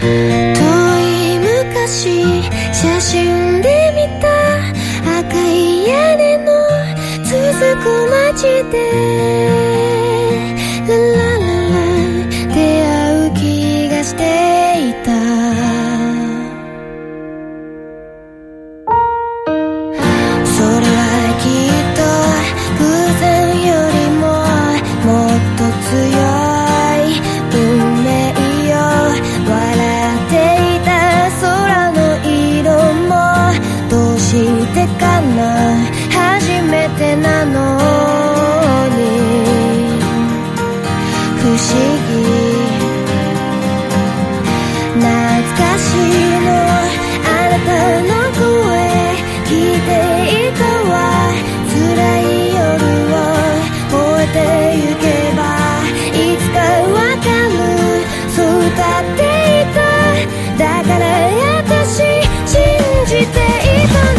遠い昔写真で見た赤い屋根の続く街でララララ出会う気がしていた。それはきっと偶然よりももっと強い運命よ。笑っていた空の色もどうしてかな、初めてなのに不思議。懐かしのあなたの声聞いていたわ。辛い夜を越えてゆけばいつかわかる、そう歌っていた。だから私信じていた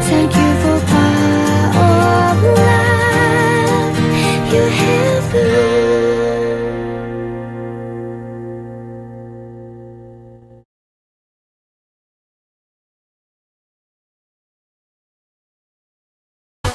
の。Thank you for power of love you have.